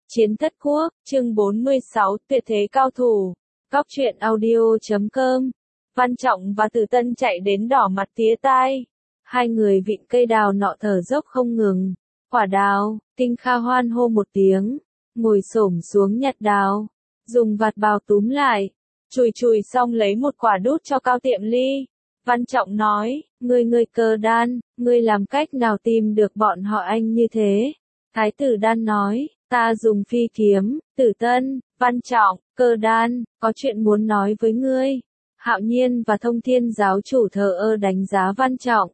Chiến thất quốc, chương 46, tuyệt thế cao thủ. Góc truyện audio.com. Văn Trọng và Từ Tân chạy đến đỏ mặt tía tai. Hai người vịn cây đào nọ thở dốc không ngừng. Quả đào, Kinh Kha hoan hô một tiếng, ngồi xổm xuống nhặt đào, dùng vạt bào túm lại, chùi chùi xong lấy một quả đút cho Cao Tiệm Ly. Văn Trọng nói, ngươi Cơ Đan, ngươi làm cách nào tìm được bọn họ anh như thế? Thái tử Đan nói, ta dùng phi kiếm. Tử Tân, Văn Trọng, Cơ Đan, có chuyện muốn nói với ngươi. Hạo Nhiên và Thông Thiên giáo chủ thờ ơ đánh giá Văn Trọng.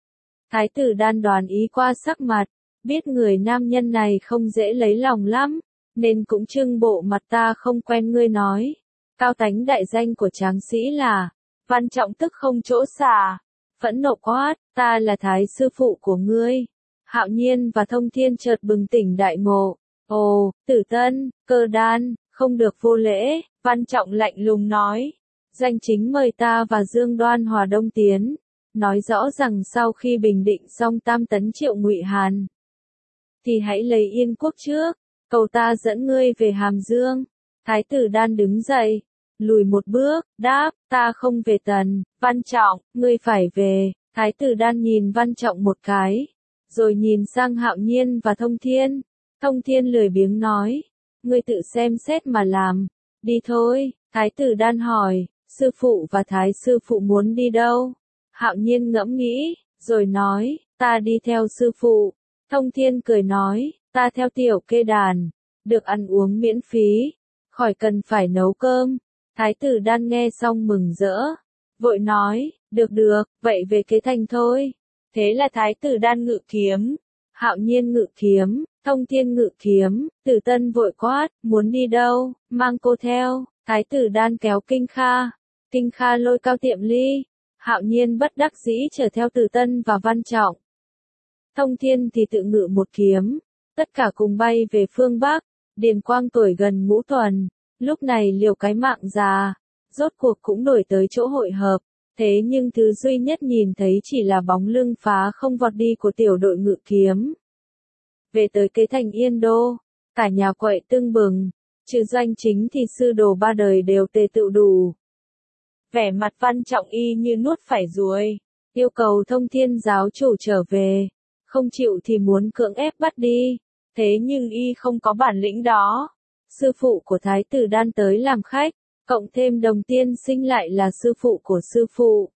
Thái tử Đan đoán ý qua sắc mặt, biết người nam nhân này không dễ lấy lòng lắm, nên cũng trưng bộ mặt ta không quen ngươi nói. Cao tánh đại danh của tráng sĩ là, Văn Trọng tức không chỗ xả, phẫn nộ quát, ta là thái sư phụ của ngươi. Hạo Nhiên và Thông Thiên chợt bừng tỉnh đại ngộ. Ồ, Tử Tân, Cơ Đan, không được vô lễ. Văn Trọng lạnh lùng nói. Danh chính mời ta và Dương Đoan hòa đông tiến. Nói rõ rằng sau khi bình định xong Tam Tấn Triệu Ngụy Hàn, thì hãy lấy Yên Quốc trước, cầu ta dẫn ngươi về Hàm Dương. Thái tử Đan đứng dậy, lùi một bước, đáp, ta không về Tần. Văn Trọng, ngươi phải về. Thái tử Đan nhìn Văn Trọng một cái, rồi nhìn sang Hạo Nhiên và Thông Thiên. Thông Thiên lười biếng nói, ngươi tự xem xét mà làm, đi thôi. Thái tử Đan hỏi, sư phụ và thái sư phụ muốn đi đâu? Hạo Nhiên ngẫm nghĩ, rồi nói, ta đi theo sư phụ. Thông Thiên cười nói, ta theo Tiểu Kê Đàn, được ăn uống miễn phí, khỏi cần phải nấu cơm. Thái tử Đan nghe xong mừng rỡ, vội nói, được, vậy về Kế Thành thôi. Thế là Thái tử Đan ngự kiếm, Hạo Nhiên ngự kiếm, Thông Thiên ngự kiếm. Tử Tân vội quát, muốn đi đâu, mang cô theo. Thái tử Đan kéo Kinh Kha lôi Cao Tiệm Ly. Hạo Nhiên bất đắc dĩ chở theo Tử Tân và Văn Trọng. Thông Thiên thì tự ngự một kiếm, tất cả cùng bay về phương Bắc. Điền Quang tuổi gần ngũ tuần, lúc này liều cái mạng già, rốt cuộc cũng đổi tới chỗ hội hợp. Thế nhưng thứ duy nhất nhìn thấy chỉ là bóng lưng phá không vọt đi của tiểu đội ngự kiếm. Về tới Kế Thành Yên Đô, cả nhà quậy tưng bừng, trừ Doanh Chính thì sư đồ ba đời đều tề tựu đủ. Vẻ mặt Văn Trọng y như nuốt phải ruồi, yêu cầu Thông Thiên giáo chủ trở về, không chịu thì muốn cưỡng ép bắt đi, thế nhưng y không có bản lĩnh đó. Sư phụ của Thái tử Đan tới làm khách, cộng thêm Đồng Tiên Sinh lại là sư phụ của sư phụ.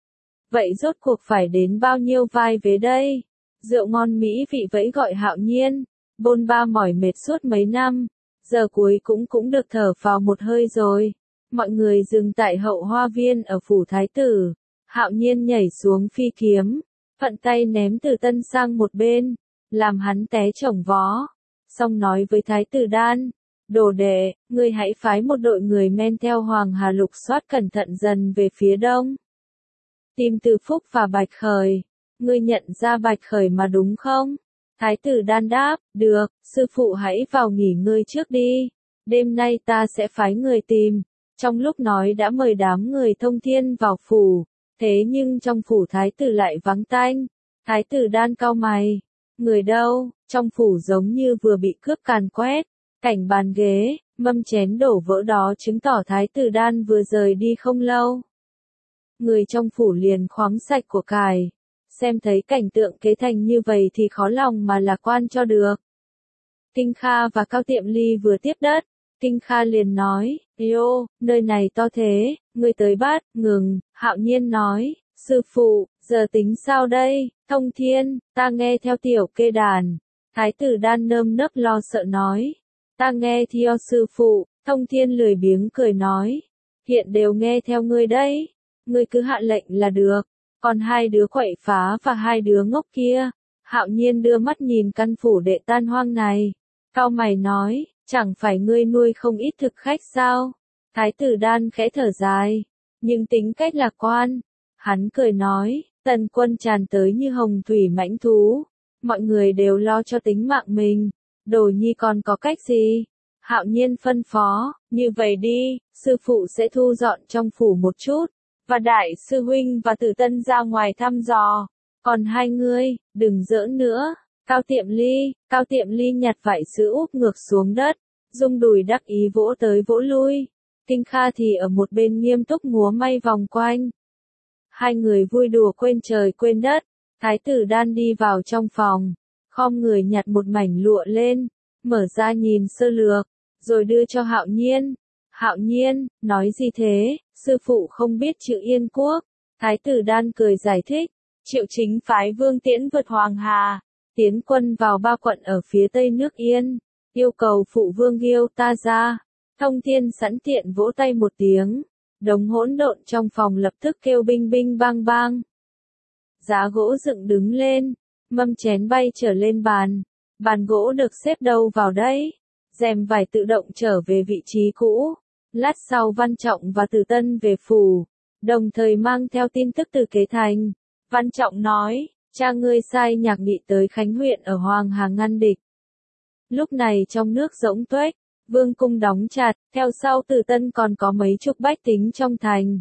Vậy rốt cuộc phải đến bao nhiêu vai vế đây? Rượu ngon mỹ vị vẫy gọi Hạo Nhiên, bôn ba mỏi mệt suốt mấy năm, giờ cuối cũng được thở vào một hơi rồi. Mọi người dừng tại hậu hoa viên ở phủ thái tử. Hạo Nhiên nhảy xuống phi kiếm, phận tay ném Tử Tân sang một bên, làm hắn té chồng vó. Xong nói với Thái tử Đan, đồ đệ, ngươi hãy phái một đội người men theo Hoàng Hà lục soát cẩn thận dần về phía đông, tìm Từ Phúc và Bạch Khởi. Ngươi nhận ra Bạch Khởi mà đúng không? Thái tử Đan đáp, được, sư phụ hãy vào nghỉ ngơi trước đi. Đêm nay ta sẽ phái người tìm. Trong lúc nói đã mời đám người Thông Thiên vào phủ, thế nhưng trong phủ thái tử lại vắng tanh. Thái tử Đan cau mày, người đâu? Trong phủ giống như vừa bị cướp càn quét, cảnh bàn ghế, mâm chén đổ vỡ đó chứng tỏ thái tử Đan vừa rời đi không lâu. Người trong phủ liền khoáng sạch của cải, xem thấy cảnh tượng Kế Thành như vậy thì khó lòng mà lạc quan cho được. Kinh Kha và Cao Tiệm Ly vừa tiếp đất, Kinh Kha liền nói, Yêu, nơi này to thế, ngươi tới bắt. Ngừng. Hạo Nhiên nói, sư phụ, giờ tính sao đây? Thông Thiên, ta nghe theo Tiểu Kê Đàn. Thái tử Đan nơm nớp lo sợ nói, ta nghe theo sư phụ. Thông Thiên lười biếng cười nói, hiện đều nghe theo ngươi đấy, ngươi cứ hạ lệnh là được. Còn hai đứa quậy phá và hai đứa ngốc kia. Hạo Nhiên đưa mắt nhìn căn phủ đệ tan hoang này, cau mày nói, chẳng phải ngươi nuôi không ít thực khách sao? Thái tử Đan khẽ thở dài, nhưng tính cách lạc quan. Hắn cười nói, tần quân tràn tới như hồng thủy mãnh thú, mọi người đều lo cho tính mạng mình, Đồ Nhi còn có cách gì? Hạo Nhiên phân phó, như vậy đi, sư phụ sẽ thu dọn trong phủ một chút, và đại sư huynh và Tử Tân ra ngoài thăm dò, còn hai ngươi, đừng giỡn nữa. Cao Tiệm Ly nhặt vải sữa úp ngược xuống đất, rung đùi đắc ý vỗ tới vỗ lui. Kinh Kha thì ở một bên nghiêm túc múa may vòng quanh. Hai người vui đùa quên trời quên đất. Thái tử Đan đi vào trong phòng, khom người nhặt một mảnh lụa lên, mở ra nhìn sơ lược, rồi đưa cho Hạo Nhiên. Hạo Nhiên, nói gì thế, sư phụ không biết chữ Yên Quốc. Thái tử Đan cười giải thích, Triệu Chính phái Vương Tiễn vượt Hoàng Hà, tiến quân vào 3 quận ở phía tây nước Yên, yêu cầu phụ vương Ghiêu ta ra. Thông Thiên sẵn tiện vỗ tay một tiếng, đống hỗn độn trong phòng lập tức kêu binh binh bang bang. Giá gỗ dựng đứng lên, mâm chén bay trở lên bàn, bàn gỗ được xếp đâu vào đấy, rèm vải tự động trở về vị trí cũ. Lát sau Văn Trọng và Từ Tân về phủ, đồng thời mang theo tin tức từ Kế Thành. Văn Trọng nói, cha ngươi sai nhạc nghị tới Khánh huyện ở Hoàng Hà ngăn địch. Lúc này trong nước rỗng tuếch, vương cung đóng chặt, theo sau Từ Tân còn có mấy chục bách tính trong thành.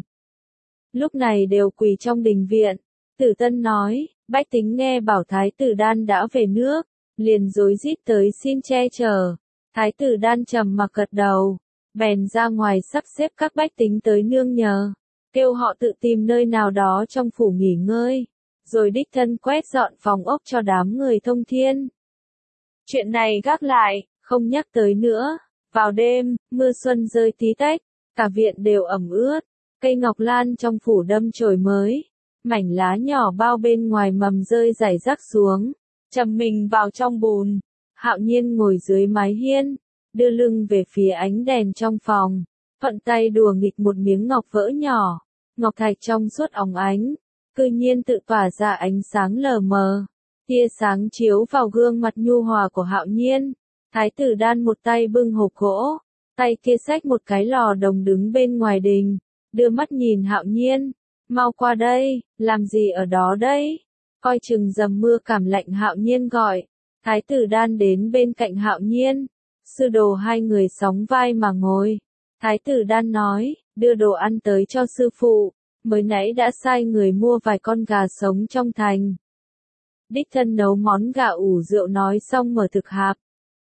Lúc này đều quỳ trong đình viện. Tử Tân nói, bách tính nghe bảo Thái tử Đan đã về nước, liền rối rít tới xin che chở. Thái tử Đan trầm mặc gật đầu, bèn ra ngoài sắp xếp các bách tính tới nương nhờ, kêu họ tự tìm nơi nào đó trong phủ nghỉ ngơi, rồi đích thân quét dọn phòng ốc cho đám người Thông Thiên. Chuyện này gác lại, không nhắc tới nữa. Vào đêm, mưa xuân rơi tí tách, cả viện đều ẩm ướt, cây ngọc lan trong phủ đâm chồi mới. Mảnh lá nhỏ bao bên ngoài mầm rơi rải rác xuống, chầm mình vào trong bùn. Hạo Nhiên ngồi dưới mái hiên, đưa lưng về phía ánh đèn trong phòng, thuận tay đùa nghịch một miếng ngọc vỡ nhỏ, ngọc thạch trong suốt óng ánh, cư nhiên tự tỏa ra ánh sáng lờ mờ. Tia sáng chiếu vào gương mặt nhu hòa của Hạo Nhiên. Thái tử Đan một tay bưng hộp gỗ, tay kia xách một cái lò đồng đứng bên ngoài đình, đưa mắt nhìn Hạo Nhiên. Mau qua đây, làm gì ở đó đấy? Coi chừng dầm mưa cảm lạnh. Hạo Nhiên gọi. Thái tử Đan đến bên cạnh Hạo Nhiên. Sư đồ hai người sóng vai mà ngồi. Thái tử Đan nói, đưa đồ ăn tới cho sư phụ, mới nãy đã sai người mua vài con gà sống trong thành. Đích thân nấu món gà ủ rượu nói xong mở thực hạp.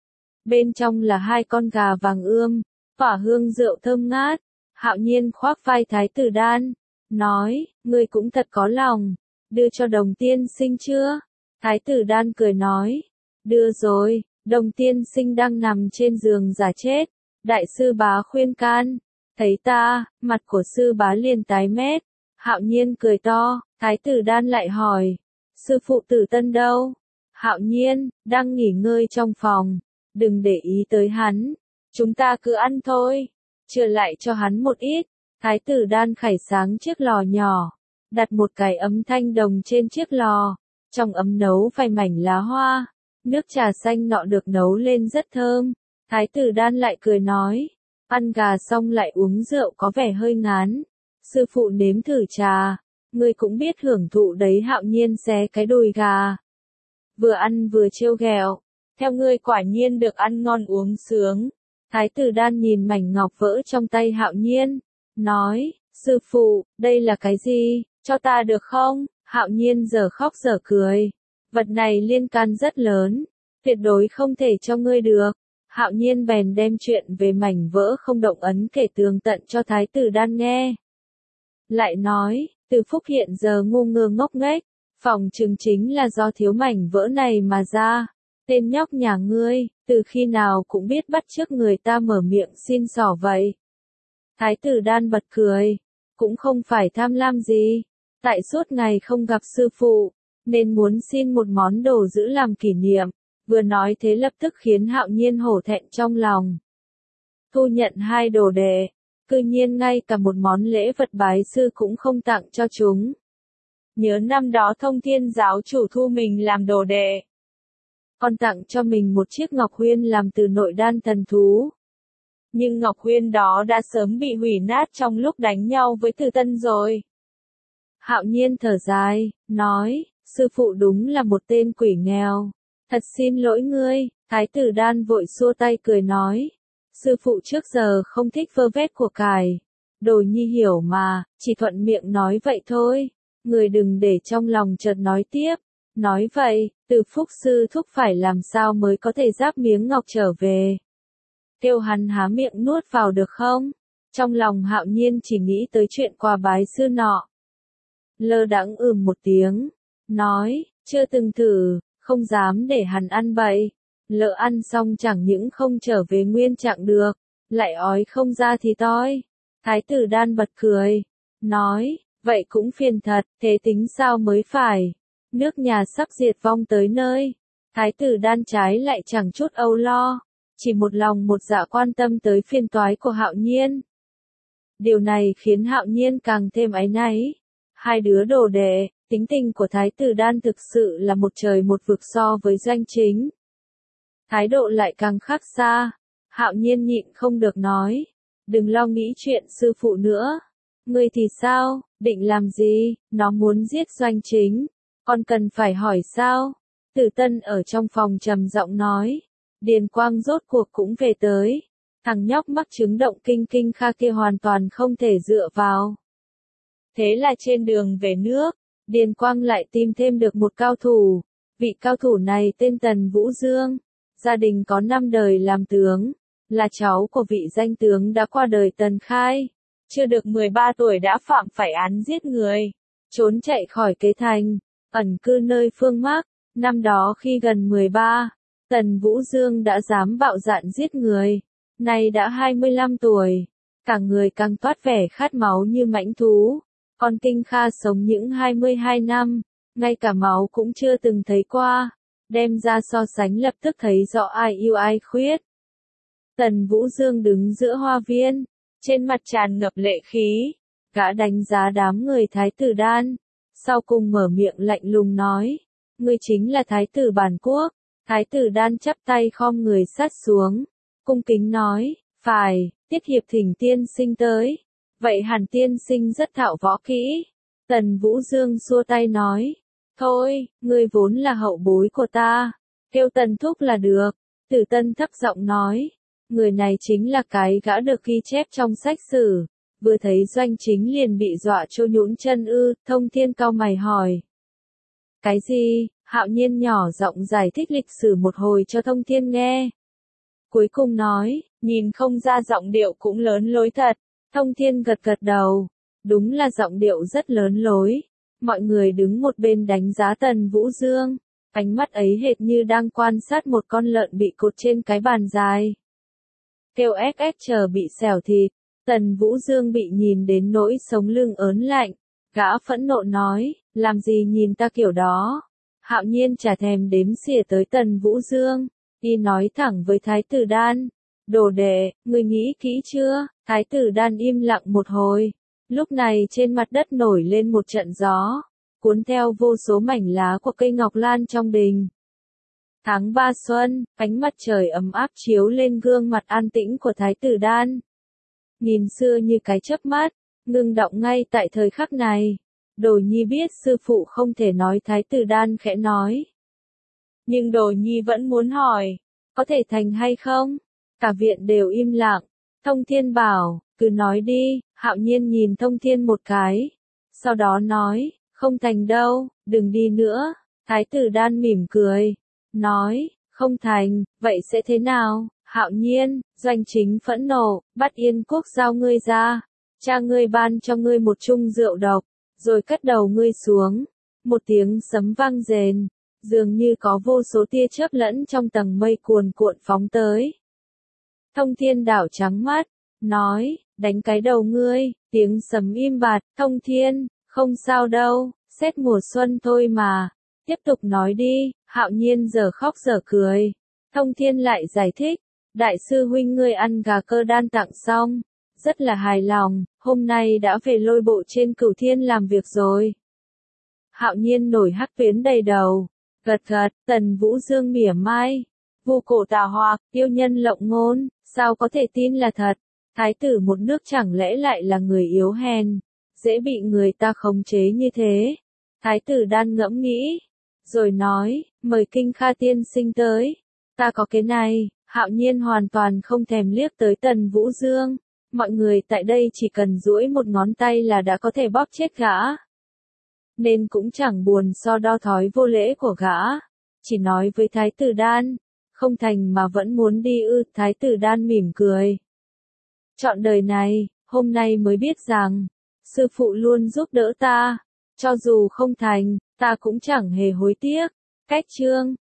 Bên trong là 2 con gà vàng ươm, tỏa hương rượu thơm ngát. Hạo Nhiên khoác vai Thái tử Đan, nói, ngươi cũng thật có lòng, đưa cho Đồng tiên sinh chưa? Thái tử Đan cười nói, đưa rồi. Đồng tiên sinh đang nằm trên giường giả chết, đại sư bá khuyên can, thấy ta, mặt của sư bá liền tái mét. Hạo Nhiên cười to. Thái tử Đan lại hỏi, sư phụ Tử Tân đâu? Hạo Nhiên, đang nghỉ ngơi trong phòng, đừng để ý tới hắn, chúng ta cứ ăn thôi, chừa lại cho hắn một ít. Thái tử Đan khải sáng chiếc lò nhỏ, đặt một cái ấm thanh đồng trên chiếc lò, trong ấm nấu vài mảnh lá hoa, nước trà xanh nọ được nấu lên rất thơm. Thái tử Đan lại cười nói, ăn gà xong lại uống rượu có vẻ hơi ngán, sư phụ nếm thử trà, ngươi cũng biết hưởng thụ đấy. Hạo Nhiên xé cái đùi gà, vừa ăn vừa trêu ghẹo, theo ngươi quả nhiên được ăn ngon uống sướng. Thái tử Đan nhìn mảnh ngọc vỡ trong tay Hạo Nhiên, nói, sư phụ, đây là cái gì, cho ta được không? Hạo Nhiên giờ khóc giờ cười, vật này liên can rất lớn, tuyệt đối không thể cho ngươi được. Hạo Nhiên bèn đem chuyện về mảnh vỡ không động ấn kể tường tận cho Thái tử Đan nghe. Lại nói, Từ Phúc hiện giờ ngu ngơ ngốc nghếch, phỏng chừng chính là do thiếu mảnh vỡ này mà ra. Tên nhóc nhà ngươi, từ khi nào cũng biết bắt chước người ta mở miệng xin xỏ vậy. Thái tử Đan bật cười, cũng không phải tham lam gì, tại suốt ngày không gặp sư phụ, nên muốn xin một món đồ giữ làm kỷ niệm. Vừa nói thế lập tức khiến Hạo Nhiên hổ thẹn trong lòng. Thu nhận 2 đồ đệ, cư nhiên ngay cả một món lễ vật bái sư cũng không tặng cho chúng. Nhớ năm đó Thông Thiên giáo chủ thu mình làm đồ đệ, còn tặng cho mình một chiếc ngọc huyên làm từ nội đan thần thú. Nhưng ngọc huyên đó đã sớm bị hủy nát trong lúc đánh nhau với Từ Tân rồi. Hạo Nhiên thở dài, nói, sư phụ đúng là một tên quỷ nghèo. Thật xin lỗi ngươi. Thái tử Đan vội xua tay cười nói, sư phụ trước giờ không thích vơ vét của cải. Đồ nhi hiểu mà, chỉ thuận miệng nói vậy thôi. Người đừng để trong lòng chợt nói tiếp. Nói vậy, Từ Phúc sư thúc phải làm sao mới có thể giáp miếng ngọc trở về. Kêu hắn há miệng nuốt vào được không? Trong lòng Hạo Nhiên chỉ nghĩ tới chuyện quà bái sư nọ. Lơ đãng một tiếng, nói, chưa từng thử, không dám để hắn ăn bậy. Lỡ ăn xong chẳng những không trở về nguyên trạng được, lại ói không ra thì toi. Thái tử Đan bật cười, nói, vậy cũng phiền thật, thế tính sao mới phải. Nước nhà sắp diệt vong tới nơi. Thái tử Đan trái lại chẳng chút âu lo, chỉ một lòng một dạ quan tâm tới phiền toái của Hạo Nhiên. Điều này khiến Hạo Nhiên càng thêm áy náy. Hai đứa đồ đệ, tính tình của Thái tử Đan thực sự là một trời một vực so với Doanh Chính. Thái độ lại càng khác xa. Hạo Nhiên nhịn không được nói, đừng lo nghĩ chuyện sư phụ nữa. Ngươi thì sao, định làm gì? Nó muốn giết Doanh Chính, còn cần phải hỏi sao? Tử Tân ở trong phòng trầm giọng nói, Điền Quang rốt cuộc cũng về tới. Thằng nhóc mắc chứng động kinh kinh kha kia hoàn toàn không thể dựa vào. Thế là trên đường về nước, Điền Quang lại tìm thêm được một cao thủ. Vị cao thủ này tên Tần Vũ Dương, gia đình có 5 đời làm tướng, là cháu của vị danh tướng đã qua đời Tần Khai. Chưa được 13 tuổi đã phạm phải án giết người, trốn chạy khỏi Kế Thành, ẩn cư nơi phương Mác. Năm đó khi gần 13, Tần Vũ Dương đã dám bạo dạn giết người. Nay đã 25 tuổi, cả người càng toát vẻ khát máu như mãnh thú. Còn Kinh Kha sống những 22 năm, ngay cả máu cũng chưa từng thấy qua. Đem ra so sánh lập tức thấy rõ ai yêu ai khuyết. Tần Vũ Dương đứng giữa hoa viên, trên mặt tràn ngập lệ khí. Gã đánh giá đám người Thái tử Đan, sau cùng mở miệng lạnh lùng nói, ngươi chính là Thái tử Bản Quốc. Thái tử Đan chắp tay khom người sát xuống, cung kính nói, phải, Tiết Hiệp thỉnh tiên sinh tới. Vậy hẳn tiên sinh rất thạo võ kỹ. Tần Vũ Dương xua tay nói, thôi, ngươi vốn là hậu bối của ta, kêu Tần Thúc là được. Tử Tân thấp giọng nói, người này chính là cái gã được ghi chép trong sách sử. Vừa thấy Doanh Chính liền bị dọa trô nhũn chân ư? Thông Thiên cau mày hỏi. Cái gì? Hạo Nhiên nhỏ giọng giải thích lịch sử một hồi cho Thông Thiên nghe. Cuối cùng nói, nhìn không ra giọng điệu cũng lớn lối thật. Thông Thiên gật gật đầu, đúng là giọng điệu rất lớn lối. Mọi người đứng một bên đánh giá Tần Vũ Dương, ánh mắt ấy hệt như đang quan sát một con lợn bị cột trên cái bàn dài. Kêu ếch ếch chờ bị xẻo thịt. Tần Vũ Dương bị nhìn đến nỗi sống lưng ớn lạnh, gã phẫn nộ nói, làm gì nhìn ta kiểu đó. Hạo Nhiên chả thèm đếm xỉa tới Tần Vũ Dương, y nói thẳng với Thái tử Đan, đồ đệ, ngươi nghĩ kỹ chưa? Thái tử Đan im lặng một hồi, lúc này trên mặt đất nổi lên một trận gió, cuốn theo vô số mảnh lá của cây ngọc lan trong đình. Tháng 3 xuân, ánh mặt trời ấm áp chiếu lên gương mặt an tĩnh của Thái tử Đan. Nhìn xưa như cái chớp mắt, ngưng đọng ngay tại thời khắc này. Đồ Nhi biết sư phụ không thể nói. Thái tử Đan khẽ nói. Nhưng Đồ Nhi vẫn muốn hỏi, có thể thành hay không? Cả viện đều im lặng. Thông Thiên bảo, cứ nói đi. Hạo Nhiên nhìn Thông Thiên một cái, sau đó nói, không thành đâu, đừng đi nữa. Thái tử Đan mỉm cười, nói, không thành, vậy sẽ thế nào? Hạo Nhiên, Doanh Chính phẫn nộ, bắt Yên Quốc giao ngươi ra. Cha ngươi ban cho ngươi một chung rượu độc, rồi cất đầu ngươi xuống. Một tiếng sấm vang rền, dường như có vô số tia chớp lẫn trong tầng mây cuồn cuộn phóng tới. Thông Thiên đảo trắng mắt, nói, đánh cái đầu ngươi. Tiếng sấm im bặt. Thông Thiên, không sao đâu, xét mùa xuân thôi mà. Tiếp tục nói đi. Hạo Nhiên giờ khóc giờ cười. Thông Thiên lại giải thích, đại sư huynh ngươi ăn gà cơ đan tặng xong, rất là hài lòng, hôm nay đã về lôi bộ trên Cửu Thiên làm việc rồi. Hạo Nhiên nổi hắc tuyến đầy đầu, gật gật. Tần Vũ Dương mỉa mai, vu cổ tà hoặc, yêu nhân lộng ngôn, sao có thể tin là thật? Thái tử một nước chẳng lẽ lại là người yếu hèn, dễ bị người ta khống chế như thế? Thái tử Đan ngẫm nghĩ, rồi nói, mời Kinh Kha tiên sinh tới. Ta có cái này. Hạo Nhiên hoàn toàn không thèm liếc tới Tần Vũ Dương. Mọi người tại đây chỉ cần duỗi một ngón tay là đã có thể bóp chết gã. nên cũng chẳng buồn so đo thói vô lễ của gã. Chỉ nói với Thái tử Đan, không thành mà vẫn muốn đi ư? Thái tử Đan mỉm cười. Trọn đời này, hôm nay mới biết rằng, sư phụ luôn giúp đỡ ta. Cho dù không thành, ta cũng chẳng hề hối tiếc. Cách chương